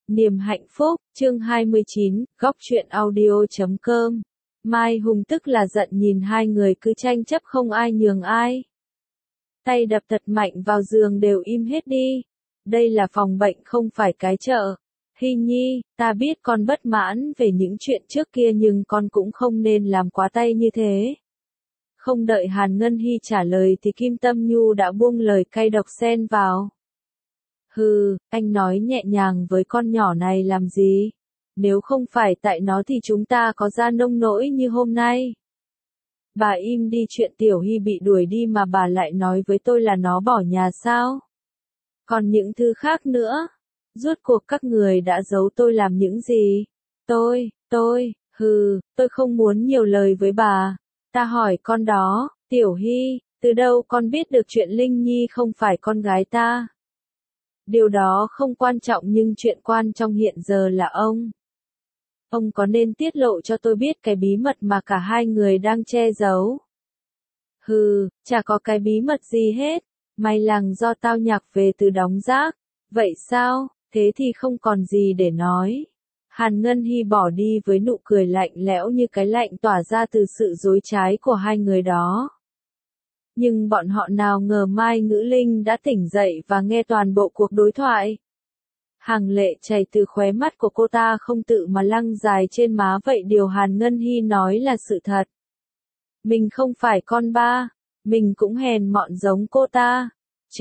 Niềm hạnh phúc, chương 29, góc truyện audio.com. Mai Hùng tức là giận nhìn hai người cứ tranh chấp không ai nhường ai. Tay đập thật mạnh vào giường đều im hết đi. Đây là phòng bệnh không phải cái chợ. Hy Nhi, ta biết con bất mãn về những chuyện trước kia nhưng con cũng không nên làm quá tay như thế. Không đợi Hàn Ngân Hy trả lời thì Kim Tâm Nhu đã buông lời cay độc xen vào. Hừ, anh nói nhẹ nhàng với con nhỏ này làm gì? Nếu không phải tại nó thì chúng ta có ra nông nỗi như hôm nay. Bà im đi, chuyện Tiểu Hy bị đuổi đi mà bà lại nói với tôi là nó bỏ nhà sao? Còn những thứ khác nữa, rốt cuộc các người đã giấu tôi làm những gì? Tôi, tôi không muốn nhiều lời với bà. Ta hỏi con đó, Tiểu Hy, từ đâu con biết được chuyện Linh Nhi không phải con gái ta? Điều đó không quan trọng nhưng chuyện quan trọng hiện giờ là ông có nên tiết lộ cho tôi biết cái bí mật mà cả hai người đang che giấu? Hừ, chả có cái bí mật gì hết, may lằng do tao nhạc về từ đóng rác. Vậy sao, thế thì không còn gì để nói. Hàn Ngân Hy bỏ đi với nụ cười lạnh lẽo như cái lạnh tỏa ra từ sự dối trái của hai người đó. Nhưng bọn họ nào ngờ Mai Ngữ Linh đã tỉnh dậy và nghe toàn bộ cuộc đối thoại. Hàng lệ chảy từ khóe mắt của cô ta không tự mà lăn dài trên má, vậy điều Hàn Ngân Hy nói là sự thật. Mình không phải con ba, mình cũng hèn mọn giống cô ta.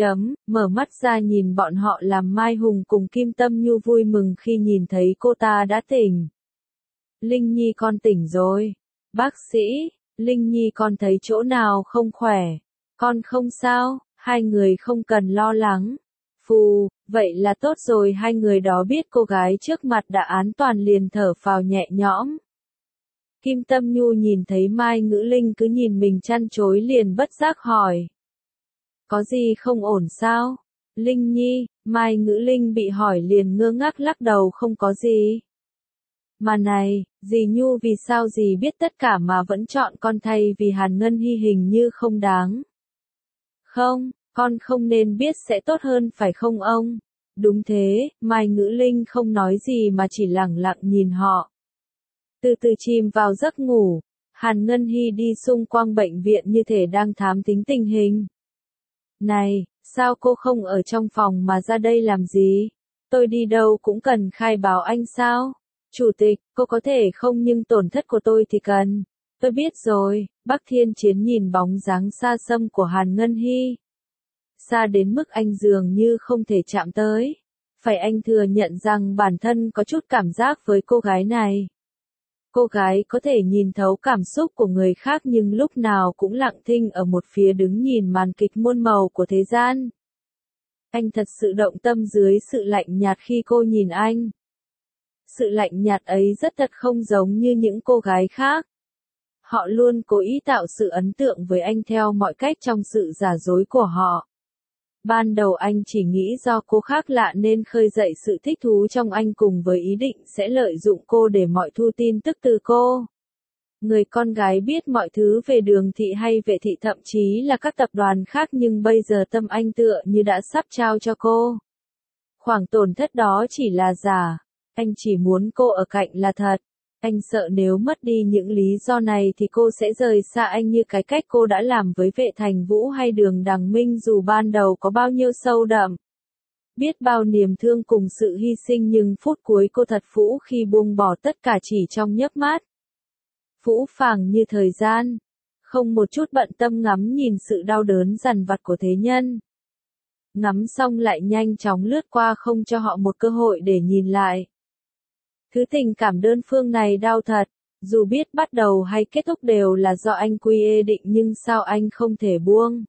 Mở mắt ra nhìn bọn họ làm Mai Hùng cùng Kim Tâm Nhu vui mừng khi nhìn thấy cô ta đã tỉnh. Linh Nhi con tỉnh rồi. Bác sĩ, Linh Nhi con thấy chỗ nào không khỏe? Con không sao, hai người không cần lo lắng. Phù, vậy là tốt rồi, hai người đó biết cô gái trước mặt đã an toàn liền thở phào nhẹ nhõm. Kim Tâm Nhu nhìn thấy Mai Ngữ Linh cứ nhìn mình chăn chối liền bất giác hỏi. Có gì không ổn sao? Linh Nhi, Mai Ngữ Linh bị hỏi liền ngơ ngác lắc đầu không có gì. Mà này, dì Nhu vì sao dì biết tất cả mà vẫn chọn con thay vì Hàn Ngân Hy hình như không đáng. Không, con không nên biết sẽ tốt hơn phải không ông? Đúng thế, Mai Ngữ Linh không nói gì mà chỉ lẳng lặng nhìn họ. Từ từ chìm vào giấc ngủ, Hàn Ngân Hy đi xung quanh bệnh viện như thể đang thám thính tình hình. Này, sao cô không ở trong phòng mà ra đây làm gì? Tôi đi đâu cũng cần khai báo anh sao? Chủ tịch, cô có thể không nhưng tổn thất của tôi thì cần. Tôi biết rồi, Bắc Thiên Chiến nhìn bóng dáng xa xăm của Hàn Ngân Hy. Xa đến mức anh dường như không thể chạm tới. Phải anh thừa nhận rằng bản thân có chút cảm giác với cô gái này. Cô gái có thể nhìn thấu cảm xúc của người khác nhưng lúc nào cũng lặng thinh ở một phía đứng nhìn màn kịch muôn màu của thế gian. Anh thật sự động tâm dưới sự lạnh nhạt khi cô nhìn anh. Sự lạnh nhạt ấy rất thật không giống như những cô gái khác. Họ luôn cố ý tạo sự ấn tượng với anh theo mọi cách trong sự giả dối của họ. Ban đầu anh chỉ nghĩ do cô khác lạ nên khơi dậy sự thích thú trong anh cùng với ý định sẽ lợi dụng cô để mọi thu tin tức từ cô. Người con gái biết mọi thứ về Đường Thị hay Vệ Thị thậm chí là các tập đoàn khác nhưng bây giờ tâm anh tựa như đã sắp trao cho cô. Khoảng tổn thất đó chỉ là giả. Anh chỉ muốn cô ở cạnh là thật. Anh sợ nếu mất đi những lý do này thì cô sẽ rời xa anh như cái cách cô đã làm với Vệ Thành Vũ hay Đường Đằng Minh dù ban đầu có bao nhiêu sâu đậm. Biết bao niềm thương cùng sự hy sinh nhưng phút cuối cô thật phũ khi buông bỏ tất cả chỉ trong chớp mắt. Phũ phàng như thời gian. Không một chút bận tâm ngắm nhìn sự đau đớn dằn vặt của thế nhân. Ngắm xong lại nhanh chóng lướt qua không cho họ một cơ hội để nhìn lại. Thứ tình cảm đơn phương này đau thật, dù biết bắt đầu hay kết thúc đều là do anh quy định nhưng sao anh không thể buông.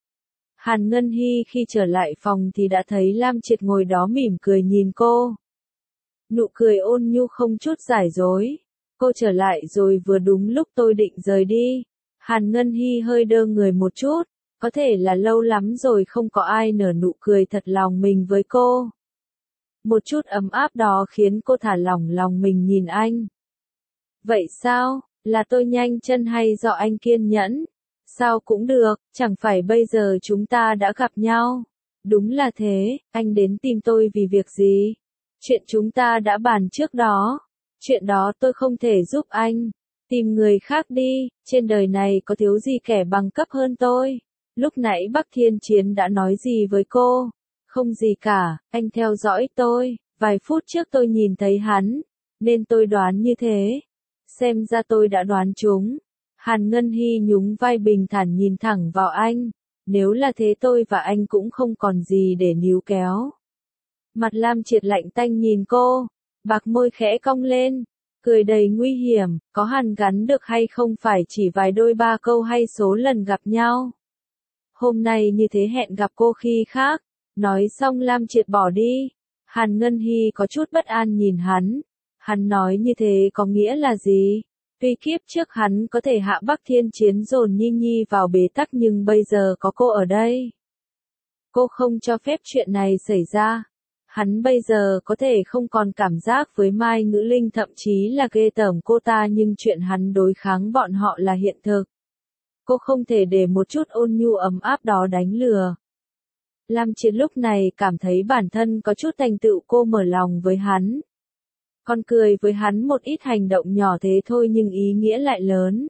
Hàn Ngân Hy khi trở lại phòng thì đã thấy Lam Triệt ngồi đó mỉm cười nhìn cô. Nụ cười ôn nhu không chút giải dối. Cô trở lại rồi vừa đúng lúc tôi định rời đi. Hàn Ngân Hy hơi đơ người một chút, có thể là lâu lắm rồi không có ai nở nụ cười thật lòng mình với cô. Một chút ấm áp đó khiến cô thả lỏng lòng mình nhìn anh. Vậy sao, là tôi nhanh chân hay do anh kiên nhẫn? Sao cũng được, chẳng phải bây giờ chúng ta đã gặp nhau. Đúng là thế, anh đến tìm tôi vì việc gì? Chuyện chúng ta đã bàn trước đó. Chuyện đó tôi không thể giúp anh. Tìm người khác đi, trên đời này có thiếu gì kẻ bằng cấp hơn tôi. Lúc nãy Bắc Thiên Chiến đã nói gì với cô? Không gì cả, anh theo dõi tôi. Vài phút trước tôi nhìn thấy hắn, nên tôi đoán như thế. Xem ra tôi đã đoán trúng. Hàn Ngân Hy nhún vai bình thản nhìn thẳng vào anh. Nếu là thế tôi và anh cũng không còn gì để níu kéo. Mặt Lam Triệt lạnh tanh nhìn cô, bạc môi khẽ cong lên, cười đầy nguy hiểm, có hàn gắn được hay không phải chỉ vài đôi ba câu hay số lần gặp nhau. Hôm nay như thế hẹn gặp cô khi khác, nói xong Lam Triệt bỏ đi. Hàn Ngân Hy có chút bất an nhìn hắn nói như thế có nghĩa là gì? Tuy kiếp trước hắn có thể hạ Bắc Thiên Chiến dồn Nhi Nhi vào bế tắc nhưng bây giờ có cô ở đây. Cô không cho phép chuyện này xảy ra. Hắn bây giờ có thể không còn cảm giác với Mai Ngữ Linh thậm chí là ghê tởm cô ta nhưng chuyện hắn đối kháng bọn họ là hiện thực. Cô không thể để một chút ôn nhu ấm áp đó đánh lừa. Lam Triệt lúc này cảm thấy bản thân có chút thành tựu cô mở lòng với hắn. Còn cười với hắn một ít hành động nhỏ thế thôi nhưng ý nghĩa lại lớn.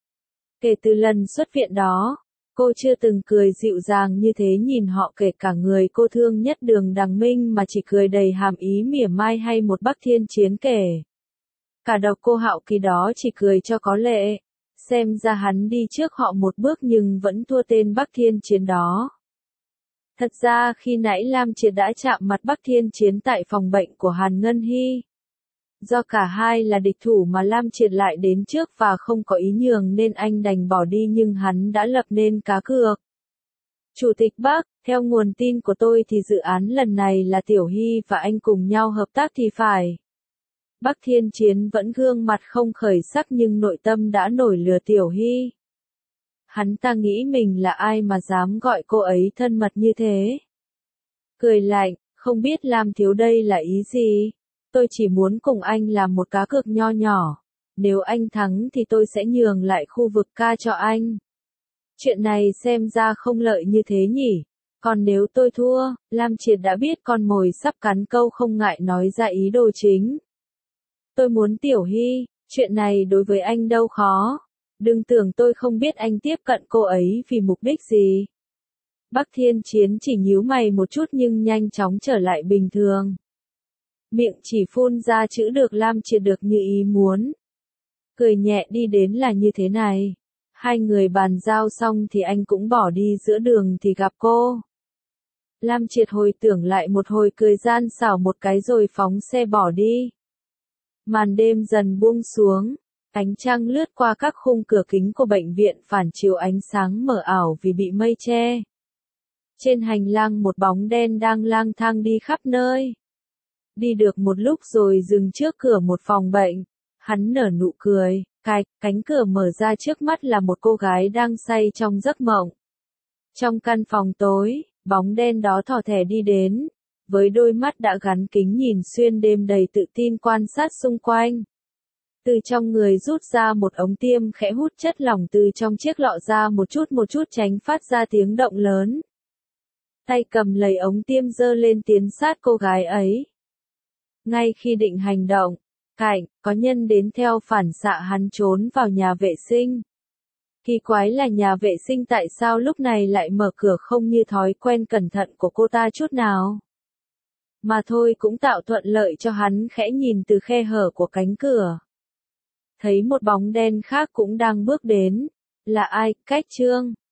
Kể từ lần xuất viện đó, cô chưa từng cười dịu dàng như thế nhìn họ kể cả người cô thương nhất Đường Đằng Minh mà chỉ cười đầy hàm ý mỉa mai hay một Bắc Thiên Chiến kể. Cả Độc Cô Hạo kỳ đó chỉ cười cho có lệ. Xem ra hắn đi trước họ một bước nhưng vẫn thua tên Bắc Thiên Chiến đó. Thật ra khi nãy Lam Triệt đã chạm mặt Bắc Thiên Chiến tại phòng bệnh của Hàn Ngân Hy. Do cả hai là địch thủ mà Lam Triệt lại đến trước và không có ý nhường nên anh đành bỏ đi nhưng hắn đã lập nên cá cược. Chủ tịch Bắc, theo nguồn tin của tôi thì dự án lần này là Tiểu Hy và anh cùng nhau hợp tác thì phải. Bắc Thiên Chiến vẫn gương mặt không khởi sắc nhưng nội tâm đã nổi lửa Tiểu Hy. Hắn ta nghĩ mình là ai mà dám gọi cô ấy thân mật như thế. Cười lạnh, không biết Lam thiếu đây là ý gì? Tôi chỉ muốn cùng anh làm một cá cược nho nhỏ. Nếu anh thắng thì tôi sẽ nhường lại khu vực ca cho anh. Chuyện này xem ra không lợi như thế nhỉ. Còn nếu tôi thua, Lam Triệt đã biết con mồi sắp cắn câu không ngại nói ra ý đồ chính. Tôi muốn Tiểu Hy, chuyện này đối với anh đâu khó. Đừng tưởng tôi không biết anh tiếp cận cô ấy vì mục đích gì. Bắc Thiên Chiến chỉ nhíu mày một chút nhưng nhanh chóng trở lại bình thường. Miệng chỉ phun ra chữ được Lam Triệt được như ý muốn. Cười nhẹ đi đến là như thế này. Hai người bàn giao xong thì anh cũng bỏ đi giữa đường thì gặp cô. Lam Triệt hồi tưởng lại một hồi cười gian xảo một cái rồi phóng xe bỏ đi. Màn đêm dần buông xuống. Ánh trăng lướt qua các khung cửa kính của bệnh viện phản chiếu ánh sáng mờ ảo vì bị mây che. Trên hành lang một bóng đen đang lang thang đi khắp nơi. Đi được một lúc rồi dừng trước cửa một phòng bệnh. Hắn nở nụ cười, cánh cửa mở ra trước mắt là một cô gái đang say trong giấc mộng. Trong căn phòng tối, bóng đen đó thỏ thẻ đi đến. Với đôi mắt đã gắn kính nhìn xuyên đêm đầy tự tin quan sát xung quanh. Từ trong người rút ra một ống tiêm khẽ hút chất lỏng từ trong chiếc lọ ra một chút tránh phát ra tiếng động lớn. Tay cầm lấy ống tiêm giơ lên tiến sát cô gái ấy. Ngay khi định hành động, có nhân đến theo phản xạ hắn trốn vào nhà vệ sinh. Kỳ quái là nhà vệ sinh tại sao lúc này lại mở cửa không như thói quen cẩn thận của cô ta chút nào. Mà thôi cũng tạo thuận lợi cho hắn khẽ nhìn từ khe hở của cánh cửa. Thấy một bóng đen khác cũng đang bước đến. Là ai? Cách Trương.